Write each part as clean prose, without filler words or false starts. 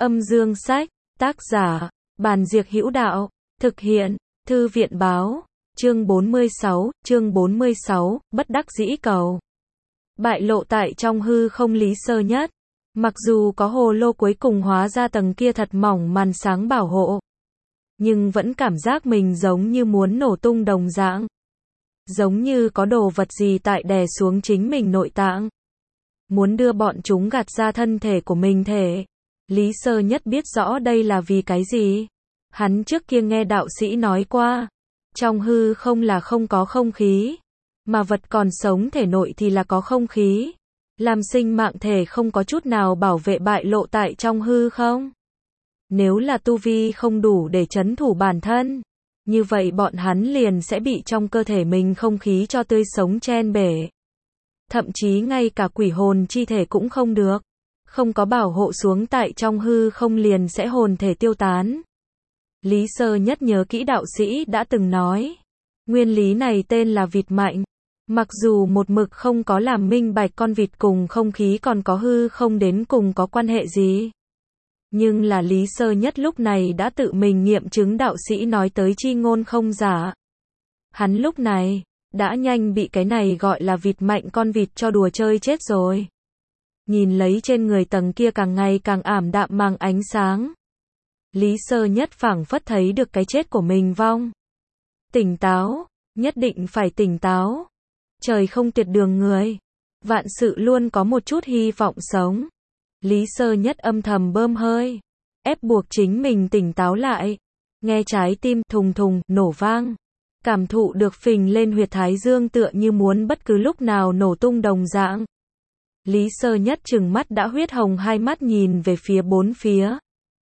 Âm dương sách, tác giả, Bàn Diệc Hữu Đạo, thực hiện, Thư viện báo, chương 46, bất đắc dĩ cầu. Bại lộ tại trong hư không Lý Sơ Nhất. Mặc dù có hồ lô cuối cùng hóa ra tầng kia thật mỏng màn sáng bảo hộ, nhưng vẫn cảm giác mình giống như muốn nổ tung đồng dạng. Giống như có đồ vật gì tại đè xuống chính mình nội tạng. Muốn đưa bọn chúng gạt ra thân thể của mình thể. Lý Sơ Nhất biết rõ đây là vì cái gì. Hắn trước kia nghe đạo sĩ nói qua. Trong hư không là không có không khí. Mà vật còn sống thể nội thì là có không khí. Làm sinh mạng thể không có chút nào bảo vệ bại lộ tại trong hư không. Nếu là tu vi không đủ để trấn thủ bản thân, như vậy bọn hắn liền sẽ bị trong cơ thể mình không khí cho tươi sống chen bể. Thậm chí ngay cả quỷ hồn chi thể cũng không được. Không có bảo hộ xuống tại trong hư không liền sẽ hồn thể tiêu tán. Lý Sơ Nhất nhớ kỹ đạo sĩ đã từng nói. Nguyên lý này tên là vịt mạnh. Mặc dù một mực không có làm minh bạch con vịt cùng không khí còn có hư không đến cùng có quan hệ gì. Nhưng là Lý Sơ Nhất lúc này đã tự mình nghiệm chứng đạo sĩ nói tới chi ngôn không giả. Hắn lúc này, đã nhanh bị cái này gọi là vịt mạnh con vịt cho đùa chơi chết rồi. Nhìn lấy trên người tầng kia càng ngày càng ảm đạm mang ánh sáng. Lý Sơ Nhất phảng phất thấy được cái chết của mình vong. Tỉnh táo, nhất định phải tỉnh táo. Trời không tuyệt đường người. Vạn sự luôn có một chút hy vọng sống. Lý Sơ Nhất âm thầm bơm hơi. Ép buộc chính mình tỉnh táo lại. Nghe trái tim thùng thùng, nổ vang. Cảm thụ được phình lên huyệt thái dương tựa như muốn bất cứ lúc nào nổ tung đồng dạng. Lý Sơ Nhất trừng mắt đã huyết hồng hai mắt nhìn về phía bốn phía.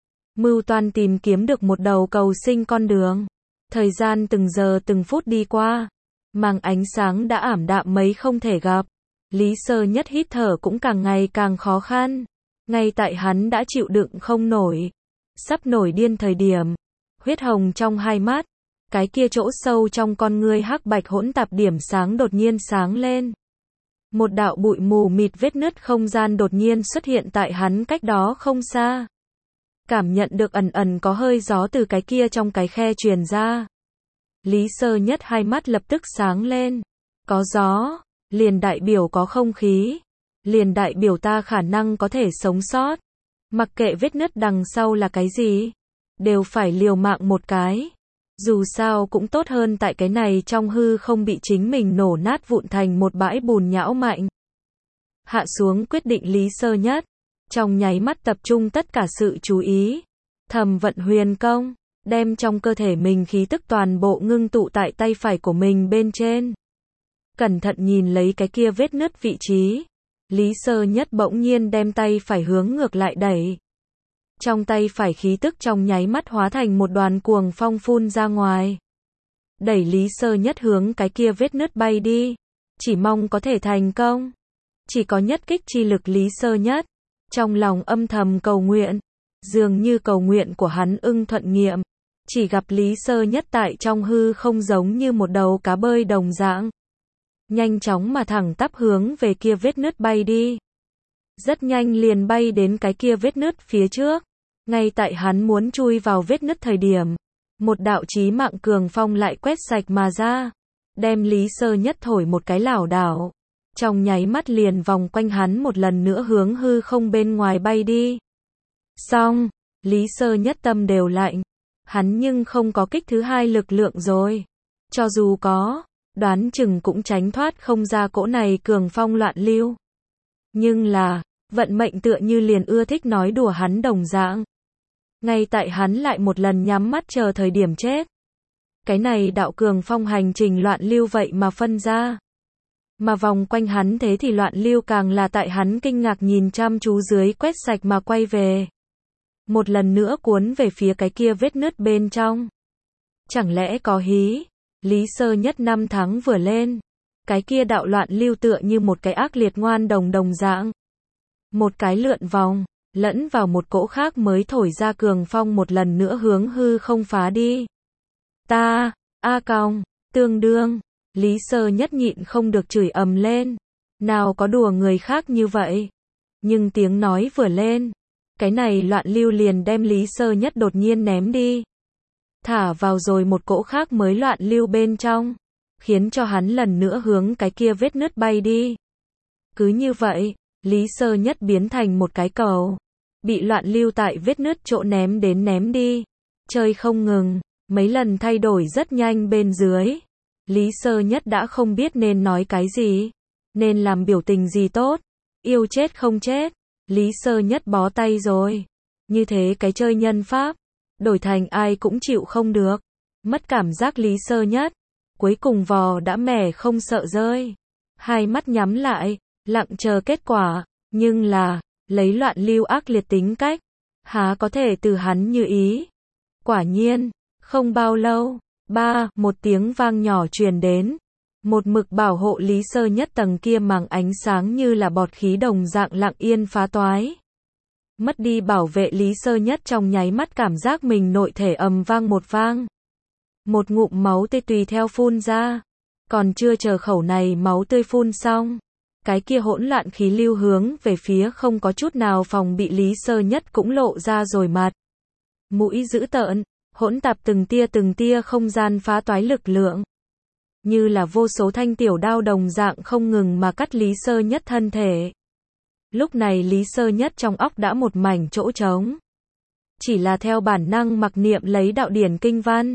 Mưu toan tìm kiếm được một đầu cầu sinh con đường. Thời gian từng giờ từng phút đi qua. Màng ánh sáng đã ảm đạm mấy không thể gặp. Lý Sơ Nhất hít thở cũng càng ngày càng khó khăn. Ngay tại hắn đã chịu đựng không nổi. Sắp nổi điên thời điểm. Huyết hồng trong hai mắt. Cái kia chỗ sâu trong con ngươi hắc bạch hỗn tạp điểm sáng đột nhiên sáng lên. Một đạo bụi mù mịt vết nứt không gian đột nhiên xuất hiện tại hắn cách đó không xa. Cảm nhận được ẩn ẩn có hơi gió từ cái kia trong cái khe truyền ra. Lý Sơ Nhất hai mắt lập tức sáng lên. Có gió, liền đại biểu có không khí. Liền đại biểu ta khả năng có thể sống sót. Mặc kệ vết nứt đằng sau là cái gì, đều phải liều mạng một cái. Dù sao cũng tốt hơn tại cái này trong hư không bị chính mình nổ nát vụn thành một bãi bùn nhão mạnh. Hạ xuống quyết định Lý Sơ Nhất. Trong nháy mắt tập trung tất cả sự chú ý. Thầm vận huyền công. Đem trong cơ thể mình khí tức toàn bộ ngưng tụ tại tay phải của mình bên trên. Cẩn thận nhìn lấy cái kia vết nứt vị trí. Lý Sơ Nhất bỗng nhiên đem tay phải hướng ngược lại đẩy. Trong tay phải khí tức trong nháy mắt hóa thành một đoàn cuồng phong phun ra ngoài. Đẩy Lý Sơ Nhất hướng cái kia vết nứt bay đi. Chỉ mong có thể thành công. Chỉ có nhất kích chi lực Lý Sơ Nhất. Trong lòng âm thầm cầu nguyện. Dường như cầu nguyện của hắn ưng thuận nghiệm. Chỉ gặp Lý Sơ Nhất tại trong hư không giống như một đầu cá bơi đồng dạng. Nhanh chóng mà thẳng tắp hướng về kia vết nứt bay đi. Rất nhanh liền bay đến cái kia vết nứt phía trước. Ngay tại hắn muốn chui vào vết nứt thời điểm. Một đạo chí mạng cường phong lại quét sạch mà ra. Đem Lý Sơ Nhất thổi một cái lảo đảo. Trong nháy mắt liền vòng quanh hắn một lần nữa hướng hư không bên ngoài bay đi. Xong, Lý Sơ Nhất tâm đều lạnh. Hắn nhưng không có kích thứ hai lực lượng rồi. Cho dù có, đoán chừng cũng tránh thoát không ra cỗ này cường phong loạn lưu. Nhưng là, vận mệnh tựa như liền ưa thích nói đùa hắn đồng dạng. Ngay tại hắn lại một lần nhắm mắt chờ thời điểm chết. Cái này đạo cường phong hành trình loạn lưu vậy mà phân ra. Mà vòng quanh hắn thế thì loạn lưu càng là tại hắn kinh ngạc nhìn chăm chú dưới quét sạch mà quay về. Một lần nữa cuốn về phía cái kia vết nứt bên trong. Chẳng lẽ có hí? Lý Sơ Nhất năm tháng vừa lên. Cái kia đạo loạn lưu tựa như một cái ác liệt ngoan đồng dạng. Một cái lượn vòng, lẫn vào một cỗ khác mới thổi ra cường phong một lần nữa hướng hư không phá đi. Ta, a còng, tương đương. Lý Sơ Nhất nhịn không được chửi ầm lên. Nào có đùa người khác như vậy. Nhưng tiếng nói vừa lên. Cái này loạn lưu liền đem Lý Sơ Nhất đột nhiên ném đi. Thả vào rồi một cỗ khác mới loạn lưu bên trong. Khiến cho hắn lần nữa hướng cái kia vết nứt bay đi. Cứ như vậy, Lý Sơ Nhất biến thành một cái cầu. Bị loạn lưu tại vết nứt chỗ ném đến ném đi. Chơi không ngừng, mấy lần thay đổi rất nhanh bên dưới. Lý Sơ Nhất đã không biết nên nói cái gì. Nên làm biểu tình gì tốt. Yêu chết không chết. Lý Sơ Nhất bó tay rồi. Như thế cái chơi nhân pháp. Đổi thành ai cũng chịu không được. Mất cảm giác Lý Sơ Nhất. Cuối cùng vò đã mẻ không sợ rơi. Hai mắt nhắm lại. Lặng chờ kết quả. Nhưng là, lấy loạn lưu ác liệt tính cách. Há có thể từ hắn như ý. Quả nhiên, không bao lâu. Một tiếng vang nhỏ truyền đến. Một mực bảo hộ Lý Sơ Nhất tầng kia màng ánh sáng như là bọt khí đồng dạng lặng yên phá toái. Mất đi bảo vệ Lý Sơ Nhất trong nháy mắt cảm giác mình nội thể ầm vang một vang. Một ngụm máu tươi tùy theo phun ra. Còn chưa chờ khẩu này máu tươi phun xong. Cái kia hỗn loạn khí lưu hướng về phía không có chút nào phòng bị Lý Sơ Nhất cũng lộ ra rồi mặt. Mũi dữ tợn, hỗn tạp từng tia không gian phá toái lực lượng. Như là vô số thanh tiểu đao đồng dạng không ngừng mà cắt Lý Sơ Nhất thân thể. Lúc này Lý Sơ Nhất trong óc đã một mảnh chỗ trống. Chỉ là theo bản năng mặc niệm lấy đạo điển kinh văn.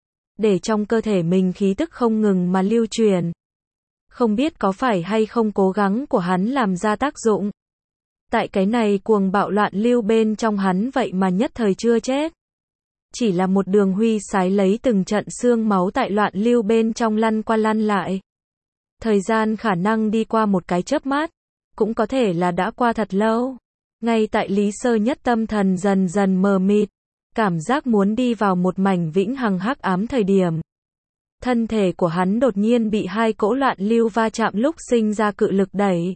Để trong cơ thể mình khí tức không ngừng mà lưu truyền. Không biết có phải hay không cố gắng của hắn làm ra tác dụng. Tại cái này cuồng bạo loạn lưu bên trong hắn vậy mà nhất thời chưa chết. Chỉ là một đường huy sái lấy từng trận xương máu tại loạn lưu bên trong lăn qua lăn lại. Thời gian khả năng đi qua một cái chớp mắt. Cũng có thể là đã qua thật lâu. Ngay tại Lý Sơ Nhất tâm thần dần dần mờ mịt. Cảm giác muốn đi vào một mảnh vĩnh hằng hắc ám thời điểm. Thân thể của hắn đột nhiên bị hai cỗ loạn lưu va chạm lúc sinh ra cự lực đẩy.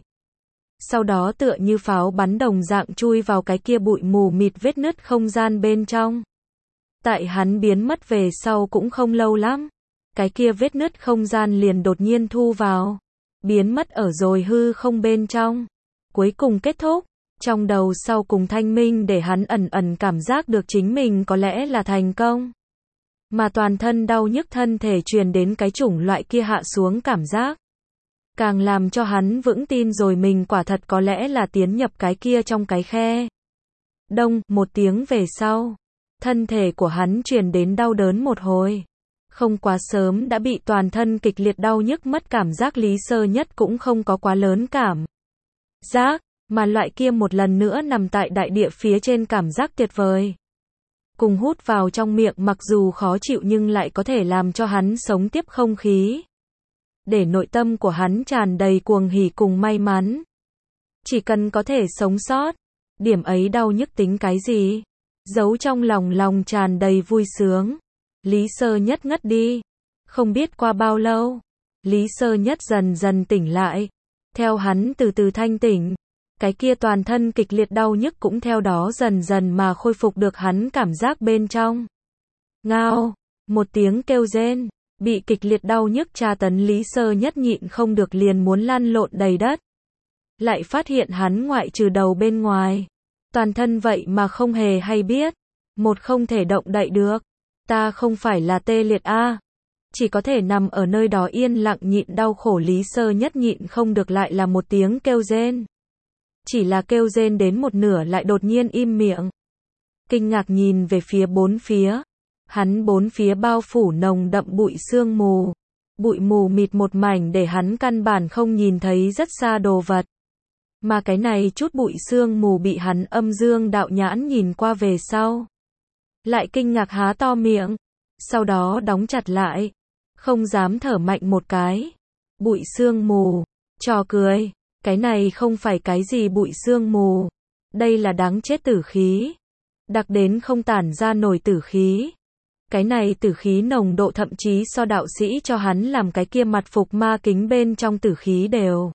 Sau đó tựa như pháo bắn đồng dạng chui vào cái kia bụi mù mịt vết nứt không gian bên trong. Tại hắn biến mất về sau cũng không lâu lắm. Cái kia vết nứt không gian liền đột nhiên thu vào. Biến mất ở rồi hư không bên trong. Cuối cùng kết thúc. Trong đầu sau cùng thanh minh để hắn ẩn ẩn cảm giác được chính mình có lẽ là thành công. Mà toàn thân đau nhức thân thể truyền đến cái chủng loại kia hạ xuống cảm giác. Càng làm cho hắn vững tin rồi mình quả thật có lẽ là tiến nhập cái kia trong cái khe. Đông, một tiếng về sau. Thân thể của hắn truyền đến đau đớn một hồi. Không quá sớm đã bị toàn thân kịch liệt đau nhức mất cảm giác Lý Sơ Nhất cũng không có quá lớn cảm giác. Mà loại kia một lần nữa nằm tại đại địa phía trên cảm giác tuyệt vời. Cùng hút vào trong miệng mặc dù khó chịu nhưng lại có thể làm cho hắn sống tiếp không khí. Để nội tâm của hắn tràn đầy cuồng hỉ cùng may mắn. Chỉ cần có thể sống sót. Điểm ấy đau nhức tính cái gì? Giấu trong lòng tràn đầy vui sướng. Lý Sơ Nhất ngất đi. Không biết qua bao lâu. Lý Sơ Nhất dần dần tỉnh lại. Theo hắn từ từ thanh tỉnh. Cái kia toàn thân kịch liệt đau nhức cũng theo đó dần dần mà khôi phục được hắn cảm giác bên trong. Ngao, một tiếng kêu rên, bị kịch liệt đau nhức tra tấn Lý Sơ Nhất nhịn không được liền muốn lăn lộn đầy đất. Lại phát hiện hắn ngoại trừ đầu bên ngoài. Toàn thân vậy mà không hề hay biết. Một không thể động đậy được. Ta không phải là tê liệt a. Chỉ có thể nằm ở nơi đó yên lặng nhịn đau khổ Lý Sơ Nhất nhịn không được lại là một tiếng kêu rên. Chỉ là kêu rên đến một nửa lại đột nhiên im miệng. Kinh ngạc nhìn về phía bốn phía. Hắn bốn phía bao phủ nồng đậm bụi sương mù. Bụi mù mịt một mảnh để hắn căn bản không nhìn thấy rất xa đồ vật. Mà cái này chút bụi sương mù bị hắn âm dương đạo nhãn nhìn qua về sau. Lại kinh ngạc há to miệng. Sau đó đóng chặt lại. Không dám thở mạnh một cái. Bụi sương mù. Trò cười. Cái này không phải cái gì bụi sương mù. Đây là đáng chết tử khí. Đặc đến không tản ra nổi tử khí. Cái này tử khí nồng độ thậm chí so đạo sĩ cho hắn làm cái kia mặt phục ma kính bên trong tử khí đều.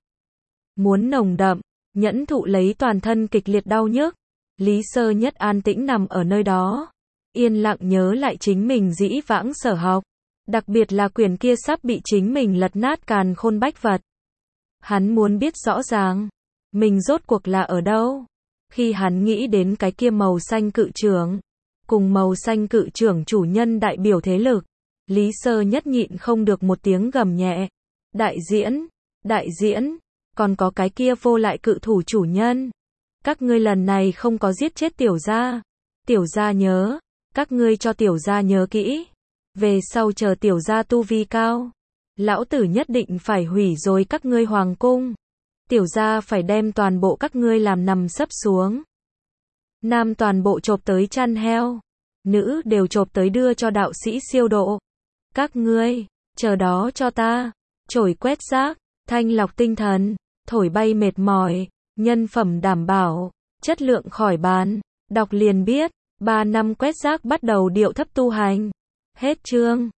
Muốn nồng đậm, nhẫn thụ lấy toàn thân kịch liệt đau nhức. Lý Sơ Nhất an tĩnh nằm ở nơi đó. Yên lặng nhớ lại chính mình dĩ vãng sở học. Đặc biệt là quyển kia sắp bị chính mình lật nát càn khôn bách vật. Hắn muốn biết rõ ràng, mình rốt cuộc là ở đâu, Khi hắn nghĩ đến cái kia màu xanh cự trưởng, cùng màu xanh cự trưởng chủ nhân đại biểu thế lực, Lý Sơ Nhất nhịn không được một tiếng gầm nhẹ. Đại diễn, còn có cái kia vô lại cự thủ chủ nhân. Các ngươi lần này không có giết chết tiểu gia. Tiểu gia nhớ, các ngươi cho tiểu gia nhớ kỹ. Về sau chờ tiểu gia tu vi cao, lão tử nhất định phải hủy rồi các ngươi hoàng cung. Tiểu gia phải đem toàn bộ các ngươi làm nằm sấp xuống. Nam toàn bộ chộp tới chăn heo, nữ đều chộp tới đưa cho đạo sĩ siêu độ. Các ngươi, chờ đó cho ta, chổi quét rác, thanh lọc tinh thần, thổi bay mệt mỏi, nhân phẩm đảm bảo, chất lượng khỏi bàn, đọc liền biết, 3 năm quét rác bắt đầu điệu thấp tu hành. Hết chương.